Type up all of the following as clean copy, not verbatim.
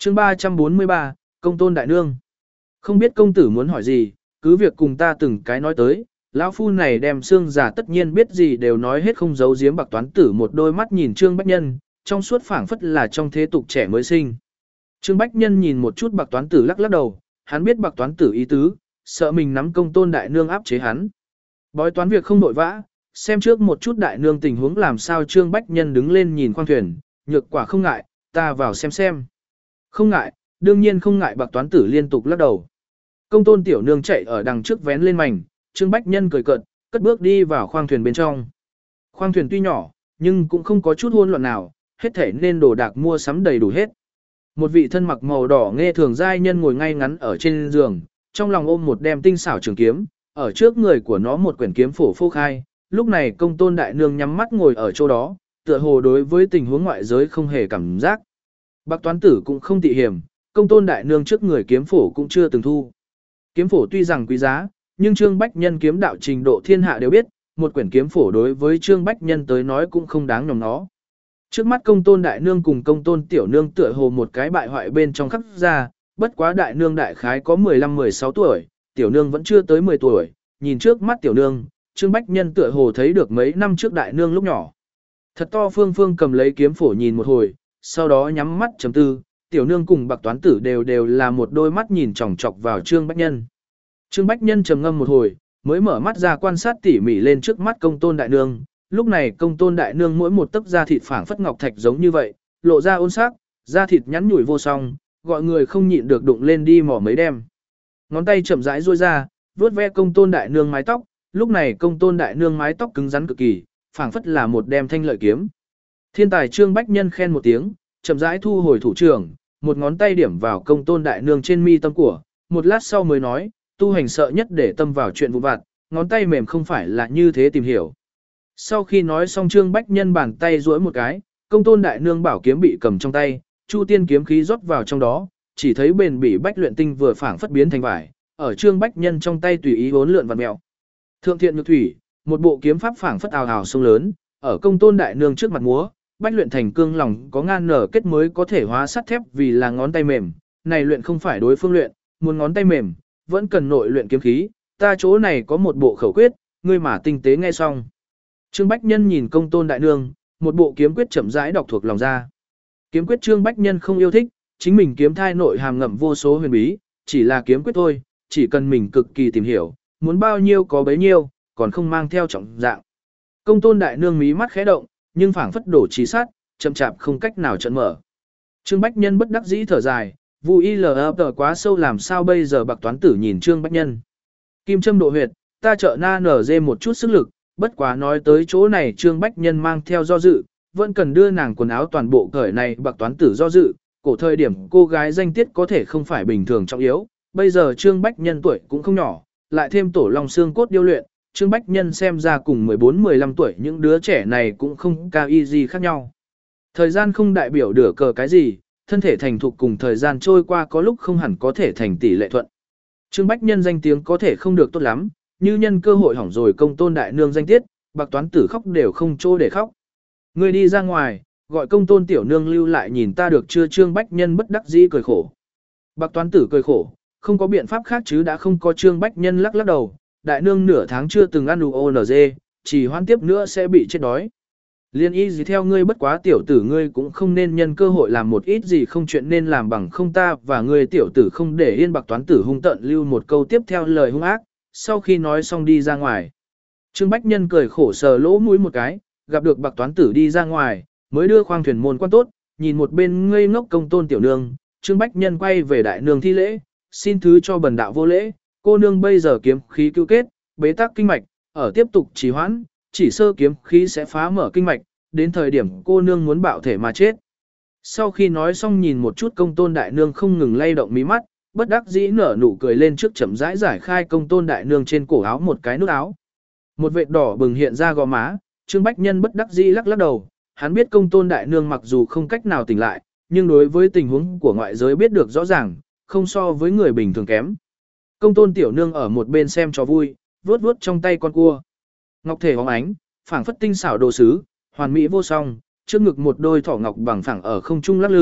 chương 343, công tôn đại nương. Không biết công tử muốn hỏi gì, cứ việc cùng ta từng cái nói tới, lão phu này đem xương giả tất nhiên biết gì đều nói hết không giấu giếm Bạc Toán Tử một đôi mắt nhìn Trương Bách Nhân, trong suốt phảng phất là trong thế tục trẻ mới sinh. Trương Bách Nhân nhìn một chút Bạc Toán Tử lắc lắc đầu, hắn biết Bạc Toán Tử ý tứ, sợ mình nắm công tôn đại nương áp chế hắn. Bói toán việc không nội vã, xem trước một chút đại nương tình huống làm sao. Trương Bách Nhân đứng lên nhìn khoang thuyền, nhược quả không ngại, ta vào xem. Không ngại, đương nhiên không ngại. Bạc Toán Tử liên tục lắc đầu. Công tôn tiểu nương chạy ở đằng trước vén lên mảnh, Trương Bách Nhân cười cợt, cất bước đi vào khoang thuyền bên trong. Khoang thuyền tuy nhỏ, nhưng cũng không có chút hỗn loạn nào, hết thể nên đồ đạc mua sắm đầy đủ hết. Một vị thân mặc màu đỏ nghe thường giai nhân ngồi ngay ngắn ở trên giường, trong lòng ôm một đem tinh xảo trường kiếm, ở trước người của nó một quyển kiếm phổ phô khai. Lúc này công tôn đại nương nhắm mắt ngồi ở chỗ đó, tựa hồ đối với tình huống ngoại giới không hề cảm giác. Bạc Toán Tử cũng không tị hiểm, công tôn đại nương trước người kiếm phổ cũng chưa từng thu. Kiếm phổ tuy rằng quý giá, nhưng Trương Bách Nhân kiếm đạo trình độ thiên hạ đều biết, một quyển kiếm phổ đối với Trương Bách Nhân tới nói cũng không đáng nhòm nó. Trước mắt công tôn đại nương cùng công tôn tiểu nương tựa hồ một cái bại hoại bên trong khắc ra, bất quá đại nương đại khái có 15-16 tuổi, tiểu nương vẫn chưa tới 10 tuổi, nhìn trước mắt tiểu nương, Trương Bách Nhân tựa hồ thấy được mấy năm trước đại nương lúc nhỏ. Thật to Phương Phương cầm lấy kiếm phổ nhìn một hồi, sau đó nhắm mắt chấm tư, tiểu nương cùng Bạc Toán Tử đều là một đôi mắt nhìn chòng chọc vào Trương Bách Nhân. Trương Bách Nhân trầm ngâm một hồi, mới mở mắt ra quan sát tỉ mỉ lên trước mắt công tôn đại nương. Lúc này công tôn đại nương mỗi một tấc da thịt phảng phất ngọc thạch giống như vậy, lộ ra ôn sắc, da thịt nhắn nhủi vô song, gọi người không nhịn được đụng lên đi mò mấy đêm. Ngón tay chậm rãi duỗi ra, vuốt ve công tôn đại nương mái tóc, lúc này công tôn đại nương mái tóc cứng rắn cực kỳ, phảng phất là một đem thanh lợi kiếm. Thiên tài Trương Bách Nhân khen một tiếng, chậm rãi thu hồi thủ trưởng, một ngón tay điểm vào công tôn đại nương trên mi tâm của, một lát sau mới nói, tu hành sợ nhất để tâm vào chuyện vụn vặt, ngón tay mềm không phải là như thế tìm hiểu. Sau khi nói xong Trương Bách Nhân bàn tay duỗi một cái, công tôn đại nương bảo kiếm bị cầm trong tay, chu tiên kiếm khí rót vào trong đó, chỉ thấy bền bỉ bách luyện tinh vừa phảng phất biến thành vải, ở Trương Bách Nhân trong tay tùy ý uốn lượn vặn mèo. Thượng thiện nhược thủy, một bộ kiếm pháp phảng phất ào ào sông lớn, ở công tôn đại nương trước mặt múa, bách luyện thành cương lòng có ngan nở kết mới có thể hóa sắt thép vì là ngón tay mềm, này luyện không phải đối phương luyện, muốn ngón tay mềm, vẫn cần nội luyện kiếm khí, ta chỗ này có một bộ khẩu quyết, ngươi mà tinh tế nghe xong. Trương Bách Nhân nhìn công tôn đại nương, một bộ kiếm quyết chậm rãi đọc thuộc lòng ra. Kiếm quyết Trương Bách Nhân không yêu thích, chính mình kiếm thai nội hàm ngậm vô số huyền bí, chỉ là kiếm quyết thôi, chỉ cần mình cực kỳ tìm hiểu, muốn bao nhiêu có bấy nhiêu, còn không mang theo trọng dạng. Công tôn đại nương mí mắt khẽ động, nhưng phảng phất đổ trí sát, chậm chạp không cách nào trận mở. Trương Bách Nhân bất đắc dĩ thở dài, vụ ILT quá sâu làm sao bây giờ. Bạc Toán Tử nhìn Trương Bách Nhân. Kim châm độ huyệt, ta trợ na nở dê một chút sức lực, bất quá nói tới chỗ này Trương Bách Nhân mang theo do dự, vẫn cần đưa nàng quần áo toàn bộ cởi này. Bạc Toán Tử do dự, cổ thời điểm cô gái danh tiết có thể không phải bình thường trọng yếu, bây giờ Trương Bách Nhân tuổi cũng không nhỏ, lại thêm tổ long xương cốt điêu luyện, Trương Bách Nhân xem ra cùng 14-15 tuổi những đứa trẻ này cũng không cao y gì khác nhau. Thời gian không đại biểu đửa cờ cái gì, thân thể thành thục cùng thời gian trôi qua có lúc không hẳn có thể thành tỷ lệ thuận. Trương Bách Nhân danh tiếng có thể không được tốt lắm, như nhân cơ hội hỏng rồi công tôn đại nương danh tiết, Bạc Toán Tử khóc đều không chỗ để khóc. Người đi ra ngoài, gọi công tôn tiểu nương lưu lại nhìn ta được chưa. Trương Bách Nhân bất đắc dĩ cười khổ. Bạc Toán Tử cười khổ, không có biện pháp khác chứ đã không có. Trương Bách Nhân lắc lắc đầu, đại nương nửa tháng chưa từng ăn UONG, chỉ hoãn tiếp nữa sẽ bị chết đói. Liên y gì theo ngươi, bất quá tiểu tử ngươi cũng không nên nhân cơ hội làm một ít gì không chuyện nên làm, bằng không ta và ngươi tiểu tử không để yên. Bạc Toán Tử hung tợn lưu một câu tiếp theo lời hung ác, sau khi nói xong đi ra ngoài. Trương Bách Nhân cười khổ sờ lỗ mũi một cái, gặp được Bạc Toán Tử đi ra ngoài, mới đưa khoang thuyền môn quan tốt, nhìn một bên ngây ngốc công tôn tiểu nương, Trương Bách Nhân quay về đại nương thi lễ, xin thứ cho bần đạo vô lễ, cô nương bây giờ kiếm khí cứu kết, bế tắc kinh mạch, ở tiếp tục trì hoãn, chỉ sơ kiếm khí sẽ phá mở kinh mạch, đến thời điểm cô nương muốn bạo thể mà chết. Sau khi nói xong nhìn một chút công tôn đại nương không ngừng lay động mí mắt, bất đắc dĩ nở nụ cười lên trước chậm rãi giải khai công tôn đại nương trên cổ áo một cái nút áo. Một vệt đỏ bừng hiện ra gò má, Trương Bách Nhân bất đắc dĩ lắc lắc đầu, hắn biết công tôn đại nương mặc dù không cách nào tỉnh lại, nhưng đối với tình huống của ngoại giới biết được rõ ràng, không so với người bình thường kém. Công tôn tiểu nương ở một bên xem cho vui, vuốt vuốt trong tay con cua. Ngọc thể bóng ánh, phảng phất tinh xảo đồ sứ, hoàn mỹ vô song, trước ngực một đôi thỏ ngọc bằng phẳng ở không trung lắc lư,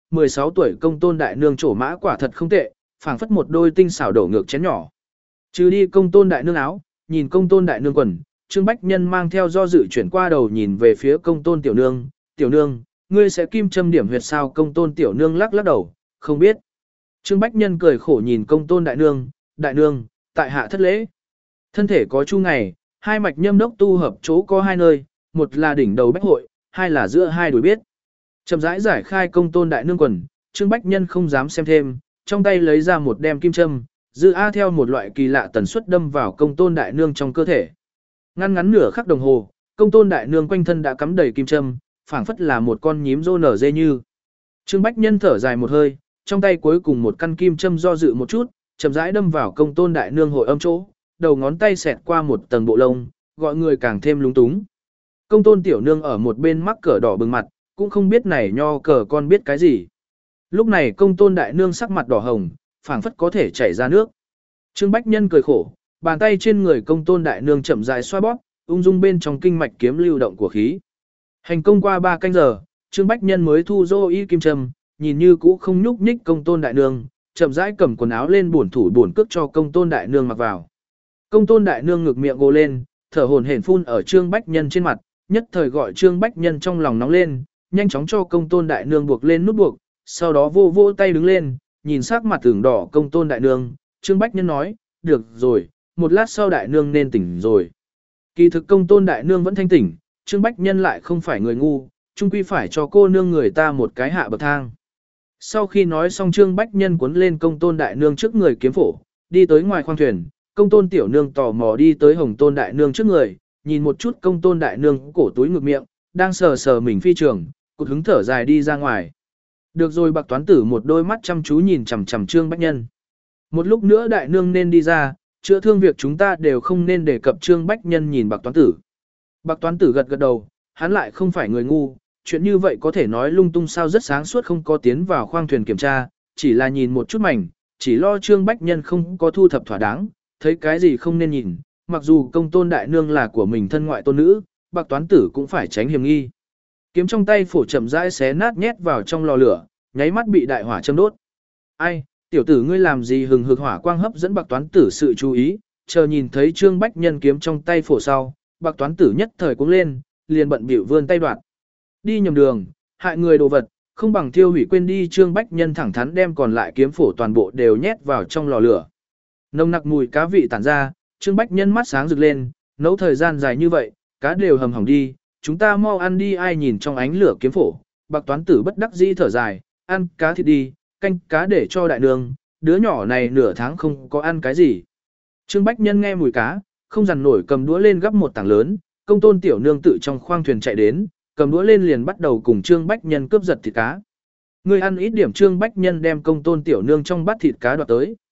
16 tuổi công tôn đại nương trổ mã quả thật không tệ, phảng phất một đôi tinh xảo đổ ngược chén nhỏ. Trừ đi công tôn đại nương áo, nhìn công tôn đại nương quần, Trương Bách Nhân mang theo do dự chuyển qua đầu nhìn về phía công tôn tiểu nương, ngươi sẽ kim châm điểm huyệt sao? Công tôn tiểu nương lắc lắc đầu, không biết. Trương Bách Nhân cười khổ nhìn công tôn đại nương, tại hạ thất lễ. Thân thể có chu ngày, hai mạch nhâm đốc tu hợp chỗ có hai nơi, một là đỉnh đầu bách hội, hai là giữa hai đùi biết. Chậm rãi giải khai công tôn đại nương quần, Trương Bách Nhân không dám xem thêm, trong tay lấy ra một đem kim châm, dư a theo một loại kỳ lạ tần suất đâm vào công tôn đại nương trong cơ thể. Ngăn ngắn nửa khắc đồng hồ, công tôn đại nương quanh thân đã cắm đầy kim châm, phảng phất là một con nhím rô nở dê như. Trương Bách Nhân thở dài một hơi, trong tay cuối cùng một căn kim châm do dự một chút, chậm rãi đâm vào công tôn đại nương hội âm chỗ, đầu ngón tay xẹt qua một tầng bộ lông, gọi người càng thêm lúng túng. Công tôn tiểu nương ở một bên mắc cỡ đỏ bừng mặt, cũng không biết này nho cờ con biết cái gì. Lúc này công tôn đại nương sắc mặt đỏ hồng, phảng phất có thể chảy ra nước. Trương Bách Nhân cười khổ, bàn tay trên người công tôn đại nương chậm rãi xoa bóp, ung dung bên trong kinh mạch kiếm lưu động của khí. Hành công qua 3 canh giờ, Trương Bách Nhân mới thu dô y kim châm, nhìn như cũ không nhúc nhích công tôn đại nương, chậm rãi cầm quần áo lên bổn thủ bổn cước cho công tôn đại nương mặc vào. Công tôn đại nương ngực miệng gồ lên, thở hổn hển phun ở Trương Bách Nhân trên mặt, nhất thời gọi Trương Bách Nhân trong lòng nóng lên, nhanh chóng cho công tôn đại nương buộc lên nút buộc, sau đó vô vô tay đứng lên, nhìn sắc mặt tưởng đỏ công tôn đại nương, Trương Bách Nhân nói, được rồi, một lát sau đại nương nên tỉnh rồi. Kỳ thực công tôn đại nương vẫn thanh tỉnh, Trương Bách Nhân lại không phải người ngu, chung quy phải cho cô nương người ta một cái hạ bậc thang. Sau khi nói xong Trương Bách Nhân cuốn lên công tôn đại nương trước người kiếm phổ, đi tới ngoài khoang thuyền, công tôn tiểu nương tò mò đi tới hồng tôn đại nương trước người, nhìn một chút công tôn đại nương cổ túi ngực miệng, đang sờ sờ mình phi trường, cụt hứng thở dài đi ra ngoài. Được rồi, Bạc Toán Tử một đôi mắt chăm chú nhìn chằm chằm Trương Bách Nhân. Một lúc nữa đại nương nên đi ra, chữa thương việc chúng ta đều không nên đề cập. Trương Bách Nhân nhìn Bạc Toán Tử. Bạc Toán Tử gật gật đầu, hắn lại không phải người ngu, chuyện như vậy có thể nói lung tung sao, rất sáng suốt không có tiến vào khoang thuyền kiểm tra, chỉ là nhìn một chút mảnh, chỉ lo Trương Bách Nhân không có thu thập thỏa đáng, thấy cái gì không nên nhìn, mặc dù công tôn đại nương là của mình thân ngoại tôn nữ, Bạc Toán Tử cũng phải tránh hiểm nghi. Kiếm trong tay phổ chậm rãi xé nát nhét vào trong lò lửa, nháy mắt bị đại hỏa châm đốt. Ai, tiểu tử ngươi làm gì? Hừng hực hỏa quang hấp dẫn Bạc Toán Tử sự chú ý, chờ nhìn thấy Trương Bách Nhân kiếm trong tay phổ sau, Bạc Toán Tử nhất thời cuống lên, liền bận bịu vươn tay đoạt. Đi nhầm đường, hại người đồ vật, không bằng thiêu hủy quên đi. Trương Bách Nhân thẳng thắn đem còn lại kiếm phổ toàn bộ đều nhét vào trong lò lửa. Nồng nặc mùi cá vị tản ra, Trương Bách Nhân mắt sáng rực lên, nấu thời gian dài như vậy, cá đều hầm hỏng đi, chúng ta mau ăn đi. Ai nhìn trong ánh lửa kiếm phổ, Bạc Toán Tử bất đắc dĩ thở dài, ăn cá thịt đi, canh cá để cho đại nương, đứa nhỏ này nửa tháng không có ăn cái gì. Trương Bách Nhân nghe mùi cá, không dằn nổi cầm đũa lên gắp một tảng lớn, công tôn tiểu nương tự trong khoang thuyền chạy đến, cầm đũa lên liền bắt đầu cùng Trương Bách Nhân cướp giật thịt cá. Người ăn ít điểm. Trương Bách Nhân đem công tôn tiểu nương trong bát thịt cá đoạt tới.